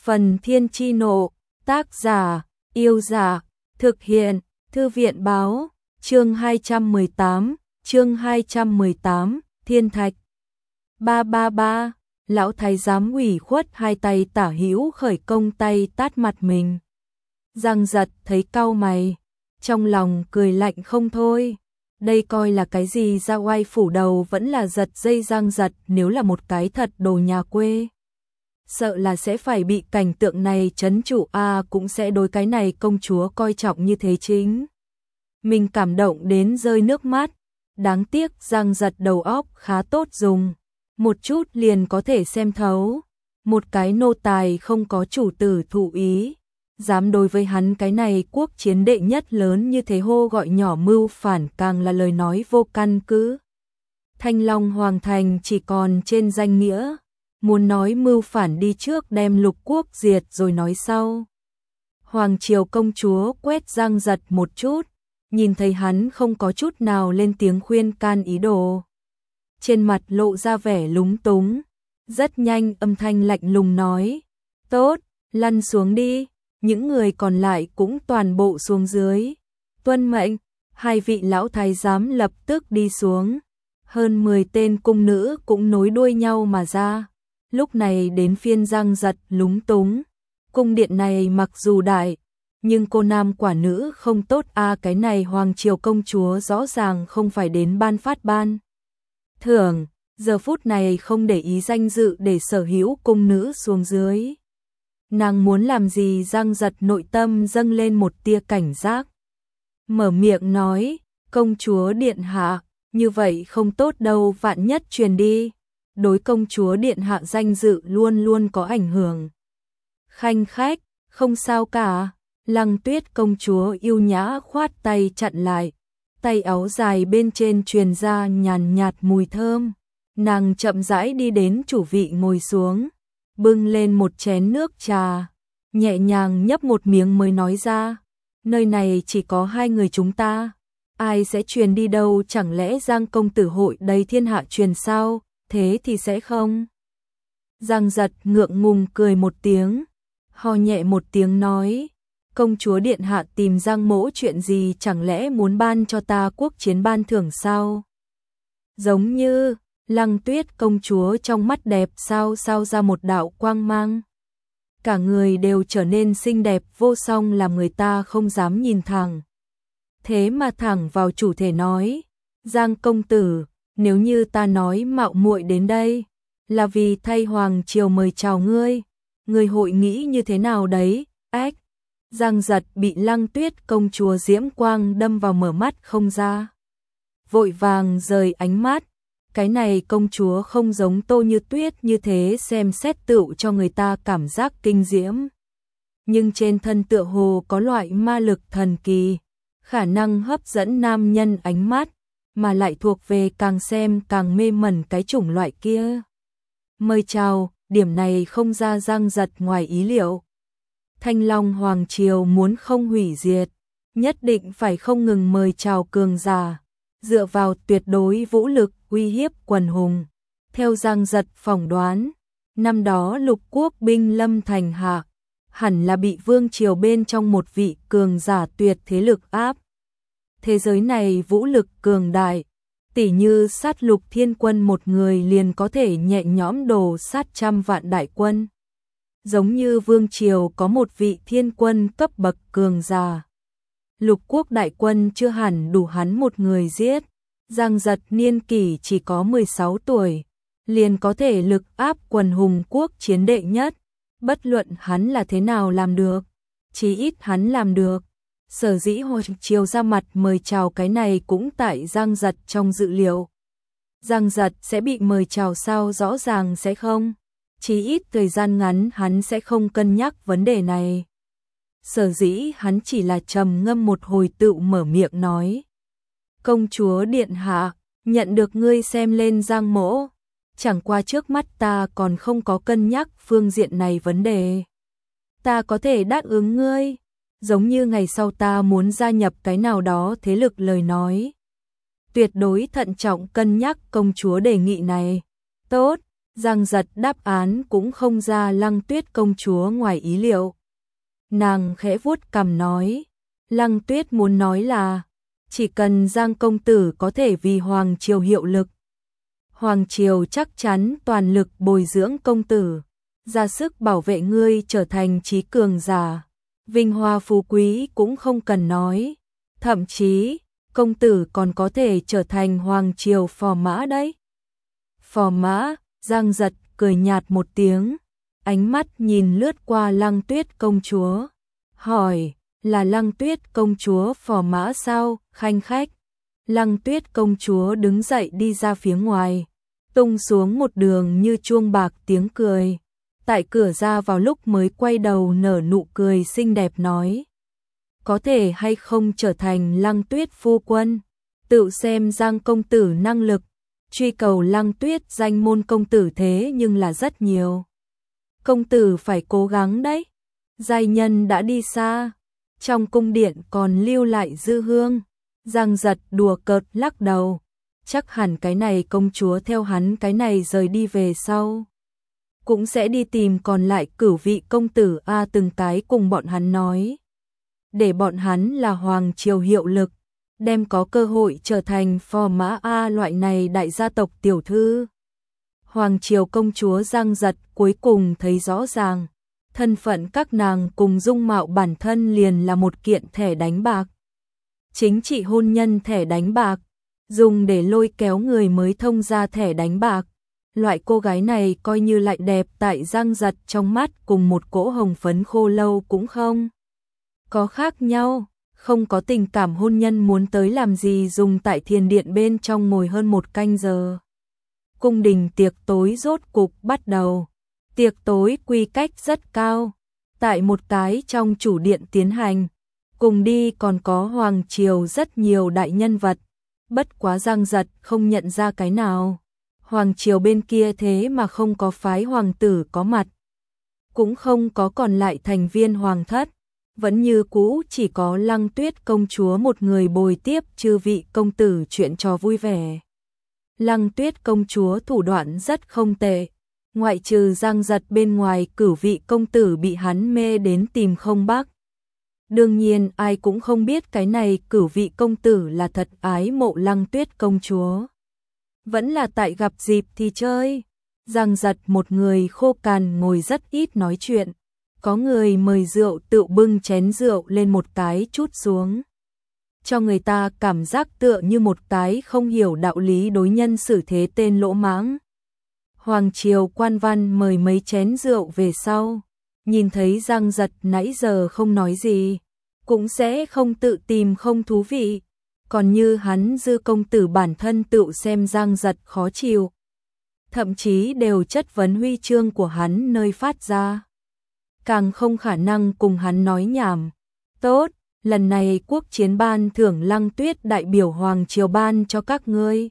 Phần Thiên Chi Nộ, tác giả, Yêu Dạ, thực hiện, Thư viện Báo, chương 218, Thiên Thạch. 333, lão thái giám ủy khuất hai tay tả hữu khởi công tay tát mặt mình. Giang Giật thấy cau mày, trong lòng cười lạnh không thôi. Đây coi là cái gì, ra oai phủ đầu vẫn là giật dây Giang Giật, nếu là một cái thật đồ nhà quê, sợ là sẽ phải bị cảnh tượng này trấn trụ, cũng sẽ đối cái này công chúa coi trọng như thế chính. Mình cảm động đến rơi nước mắt, đáng tiếc Giang Giật đầu óc khá tốt dùng, một chút liền có thể xem thấu, một cái nô tài không có chủ tử thụ ý, dám đối với hắn cái này quốc chiến đệ nhất lớn như thế hô gọi nhỏ mưu phản, càng là lời nói vô căn cứ. Thanh Long Hoàng Thành chỉ còn trên danh nghĩa, muốn nói mưu phản đi trước đem lục quốc diệt rồi nói sau. Hoàng triều công chúa quét Giang Giật một chút, nhìn thấy hắn không có chút nào lên tiếng khuyên can ý đồ, trên mặt lộ ra vẻ lúng túng, rất nhanh âm thanh lạnh lùng nói: "Tốt, lăn xuống đi." Những người còn lại cũng toàn bộ xuống dưới. Tuân mệnh. Hai vị lão thái giám lập tức đi xuống. Hơn 10 tên cung nữ cũng nối đuôi nhau mà ra. Lúc này đến phiên Giang Giật lúng túng. Cung điện này mặc dù đại, nhưng cô nam quả nữ không tốt, cái này hoàng triều công chúa rõ ràng không phải đến ban phát ban thưởng, giờ phút này không để ý danh dự để sở hữu cung nữ xuống dưới. Nàng muốn làm gì? Giang Giật nội tâm dâng lên một tia cảnh giác, mở miệng nói: "Công chúa điện hạ, như vậy không tốt đâu, vạn nhất truyền đi, đối công chúa điện hạ danh dự luôn luôn có ảnh hưởng." Khanh khách, không sao cả. Lăng Tuyết công chúa yêu nhã khoát tay chặn lại, tay áo dài bên trên truyền ra nhàn nhạt mùi thơm. Nàng chậm rãi đi đến chủ vị ngồi xuống, bưng lên một chén nước trà, nhẹ nhàng nhấp một miếng mới nói ra: "Nơi này chỉ có hai người chúng ta, ai sẽ truyền đi đâu? Chẳng lẽ Giang công tử hội đầy thiên hạ truyền sao? Thế thì sẽ không." Giang Giật ngượng ngùng cười một tiếng, ho nhẹ một tiếng nói: "Công chúa điện hạ tìm Giang mỗ chuyện gì? Chẳng lẽ muốn ban cho ta quốc chiến ban thưởng sao?" Giống như Lăng Tuyết công chúa trong mắt đẹp sao ra một đạo quang mang, cả người đều trở nên xinh đẹp vô song, làm người ta không dám nhìn thẳng. Thế mà thẳng vào chủ thể nói: "Giang công tử, nếu như ta nói mạo muội đến đây là vì thay hoàng triều mời chào ngươi, ngươi hội nghĩ như thế nào đấy?" Ách! Giang Giật bị Lăng Tuyết công chúa diễm quang đâm vào mở mắt không ra, vội vàng rời ánh mắt. Cái này công chúa không giống Tô Như Tuyết như thế xem xét tựu cho người ta cảm giác kinh diễm, nhưng trên thân tựa hồ có loại ma lực thần kỳ, khả năng hấp dẫn nam nhân ánh mắt, mà lại thuộc về càng xem càng mê mẩn cái chủng loại kia. Mời chào, điểm này không ra Giang Giật ngoài ý liệu. Thanh Long Hoàng triều muốn không hủy diệt, nhất định phải không ngừng mời chào cường giả, dựa vào tuyệt đối vũ lực uy hiếp quần hùng. Theo Giang Giật phỏng đoán, năm đó lục quốc binh lâm thành hạ, hẳn là bị vương triều bên trong một vị cường giả tuyệt thế lực áp. Thế giới này vũ lực cường đại, tỉ như sát lục thiên quân một người liền có thể nhẹ nhõm đổ sát trăm vạn đại quân. Giống như vương triều có một vị thiên quân cấp bậc cường giả, lục quốc đại quân chưa hẳn đủ hắn một người giết. Giang Giật niên kỷ chỉ có 16 tuổi, liền có thể lực áp quần hùng quốc chiến đệ nhất, bất luận hắn là thế nào làm được, chí ít hắn làm được. Sở dĩ hoàng triều ra mặt mời chào, cái này cũng tại Giang Giật trong dự liệu. Giang Giật sẽ bị mời chào sao? Rõ ràng sẽ không, chí ít thời gian ngắn hắn sẽ không cân nhắc vấn đề này. Sở dĩ hắn chỉ là trầm ngâm một hồi tựu mở miệng nói: "Công chúa điện hạ, nhận được ngươi xem lên Giang mỗ, chẳng qua trước mắt ta còn không có cân nhắc phương diện này vấn đề. Ta có thể đáp ứng ngươi, giống như ngày sau ta muốn gia nhập cái nào đó thế lực lời nói, tuyệt đối thận trọng cân nhắc công chúa đề nghị này." "Tốt." Giang Giật đáp án cũng không ra Lăng Tuyết công chúa ngoài ý liệu. Nàng khẽ vuốt cằm nói, Lăng Tuyết muốn nói là, chỉ cần Giang công tử có thể vì Hoàng triều hiệu lực, Hoàng triều chắc chắn toàn lực bồi dưỡng công tử, ra sức bảo vệ ngươi trở thành trí cường giả, vinh hoa phú quý cũng không cần nói, thậm chí, công tử còn có thể trở thành Hoàng triều phò mã đấy. Phò mã, Giang Giật cười nhạt một tiếng, ánh mắt nhìn lướt qua Lăng Tuyết công chúa, hỏi, là Lăng Tuyết công chúa phò mã sao, khanh khách. Lăng Tuyết công chúa đứng dậy đi ra phía ngoài, tung xuống một đường như chuông bạc tiếng cười. Tại cửa ra vào lúc mới quay đầu nở nụ cười xinh đẹp nói, có thể hay không trở thành Lăng Tuyết phu quân, tự xem Giang công tử năng lực, truy cầu Lăng Tuyết danh môn công tử thế nhưng là rất nhiều. Công tử phải cố gắng đấy, giai nhân đã đi xa, trong cung điện còn lưu lại dư hương. Giang Giật đùa cợt lắc đầu, chắc hẳn cái này công chúa theo hắn cái này rời đi về sau, cũng sẽ đi tìm còn lại cửu vị công tử A từng cái cùng bọn hắn nói, để bọn hắn là Hoàng triều hiệu lực, đem có cơ hội trở thành phò mã A loại này đại gia tộc tiểu thư. Hoàng triều công chúa Giang Giật cuối cùng thấy rõ ràng, thân phận các nàng cùng dung mạo bản thân liền là một kiện thẻ đánh bạc. Chính trị hôn nhân thẻ đánh bạc, dùng để lôi kéo người mới thông ra thẻ đánh bạc. Loại cô gái này coi như lại đẹp tại Giang Giật trong mắt cùng một cỗ hồng phấn khô lâu cũng không có khác nhau, không có tình cảm hôn nhân muốn tới làm gì dùng tại thiền điện bên trong ngồi hơn 1 canh giờ. Cung đình tiệc tối rốt cục bắt đầu, tiệc tối quy cách rất cao, tại một cái trong chủ điện tiến hành, cùng đi còn có Hoàng triều rất nhiều đại nhân vật, bất quá Giang Giật không nhận ra cái nào. Hoàng triều bên kia thế mà không có phái hoàng tử có mặt, cũng không có còn lại thành viên hoàng thất, vẫn như cũ chỉ có Lăng Tuyết công chúa một người bồi tiếp chư vị công tử chuyện trò vui vẻ. Lăng Tuyết công chúa thủ đoạn rất không tệ, ngoại trừ Giang Giật bên ngoài cửu vị công tử bị hắn mê đến tìm không bắc. Đương nhiên ai cũng không biết cái này cửu vị công tử là thật ái mộ Lăng Tuyết công chúa, vẫn là tại gặp dịp thì chơi. Giang Giật một người khô cằn ngồi rất ít nói chuyện, có người mời rượu tự bưng chén rượu lên một cái chút xuống, cho người ta cảm giác tựa như một cái không hiểu đạo lý đối nhân xử thế tên lỗ mãng. Hoàng triều quan văn mời mấy chén rượu về sau, nhìn thấy Giang Giật nãy giờ không nói gì, cũng sẽ không tự tìm không thú vị, còn như hắn dư công tử bản thân tự xem Giang Giật khó chịu, thậm chí đều chất vấn huy chương của hắn nơi phát ra, càng không khả năng cùng hắn nói nhảm. Tốt, lần này quốc chiến ban thưởng Lăng Tuyết đại biểu Hoàng triều ban cho các ngươi,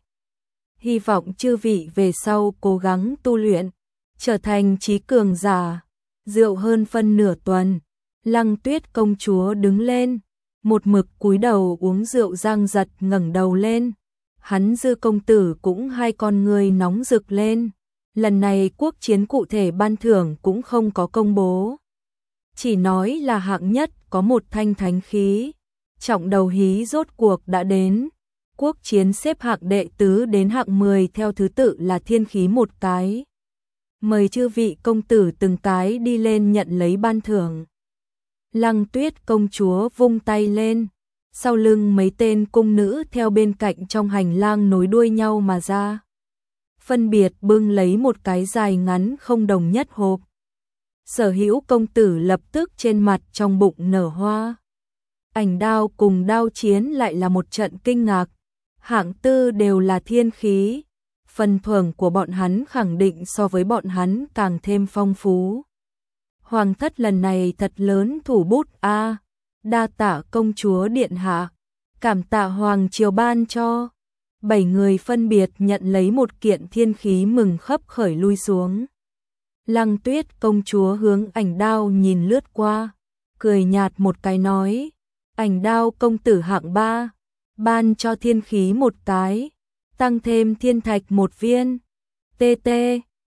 hy vọng chư vị về sau cố gắng tu luyện, trở thành trí cường giả. Rượu hơn phân nửa tuần, Lăng Tuyết công chúa đứng lên, một mực cúi đầu uống rượu. Giang Giật ngẩng đầu lên, hắn dư công tử cũng hai con người nóng rực lên. Lần này quốc chiến cụ thể ban thưởng cũng không có công bố, chỉ nói là hạng nhất có một thanh thánh khí, trọng đầu hí rốt cuộc đã đến. Quốc chiến xếp hạng đệ tứ đến hạng 10 theo thứ tự là thiên khí một cái. Mời chư vị công tử từng cái đi lên nhận lấy ban thưởng. Lăng Tuyết công chúa vung tay lên, sau lưng mấy tên cung nữ theo bên cạnh trong hành lang nối đuôi nhau mà ra, phân biệt bưng lấy một cái dài ngắn không đồng nhất hộp. Sở hữu công tử lập tức trên mặt trong bụng nở hoa. Ảnh đao cùng đao chiến lại là một trận kinh ngạc, hạng tư đều là thiên khí, phần thưởng của bọn hắn khẳng định so với bọn hắn càng thêm phong phú. Hoàng thất lần này thật lớn thủ bút a, đa tạ công chúa điện hạ, cảm tạ hoàng triều ban cho. 7 người phân biệt nhận lấy một kiện thiên khí mừng khấp khởi lui xuống. Lăng Tuyết công chúa hướng ảnh đao nhìn lướt qua, cười nhạt một cái nói, ảnh đao công tử hạng 3, ban cho thiên khí một cái, tăng thêm thiên thạch một viên. TT,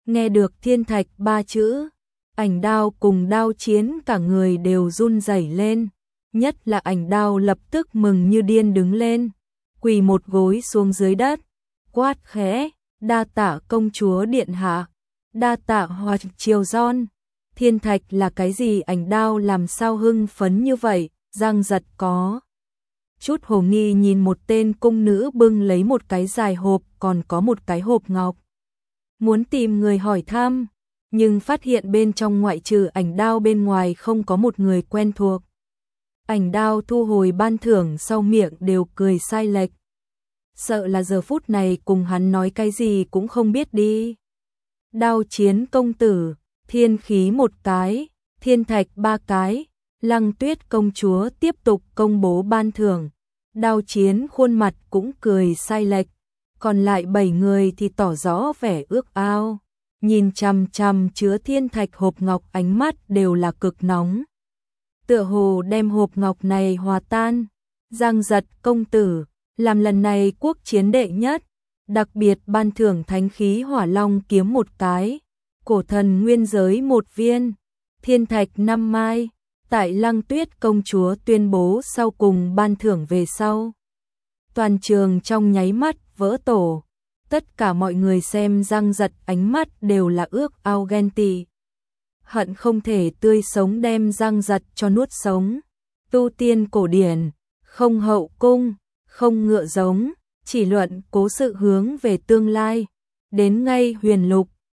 Nghe được thiên thạch ba chữ, Ảnh Đao cùng Đao Chiến cả người đều run rẩy lên, nhất là Ảnh Đao lập tức mừng như điên đứng lên, quỳ một gối xuống dưới đất, quát khẽ, đa tạ công chúa điện hạ, đa tạ Hoa Triều Giòn. Thiên thạch là cái gì? Ảnh Đao làm sao hưng phấn như vậy? Giang Giật có chút hồ nghi nhìn một tên cung nữ bưng lấy một cái dài hộp, còn có một cái hộp ngọc. Muốn tìm người hỏi thăm, nhưng phát hiện bên trong ngoại trừ Ảnh Đao bên ngoài không có một người quen thuộc. Ảnh Đao thu hồi ban thưởng sau miệng đều cười sai lệch. Sợ là giờ phút này cùng hắn nói cái gì cũng không biết đi. Đao Chiến công tử, thiên khí một cái, thiên thạch ba cái. Lăng Tuyết công chúa tiếp tục công bố ban thưởng. Đao Chiến khuôn mặt cũng cười sai lệch, còn lại 7 người thì tỏ rõ vẻ ước ao, nhìn chằm chằm chứa thiên thạch hộp ngọc, ánh mắt đều là cực nóng. Tựa hồ đem hộp ngọc này hòa tan. Giang Giật công tử, làm lần này quốc chiến đệ nhất, đặc biệt ban thưởng thánh khí Hỏa Long kiếm một cái, cổ thần nguyên giới một viên, thiên thạch 5 mai. Tại Lăng Tuyết công chúa tuyên bố sau cùng ban thưởng về sau, toàn trường trong nháy mắt vỡ tổ. Tất cả mọi người xem Giang Giật ánh mắt đều là ước ao ghen tị, hận không thể tươi sống đem Giang Giật cho nuốt sống. Tu tiên cổ điển, không hậu cung, không ngựa giống, chỉ luận cố sự hướng về tương lai. Đến ngay huyền lục,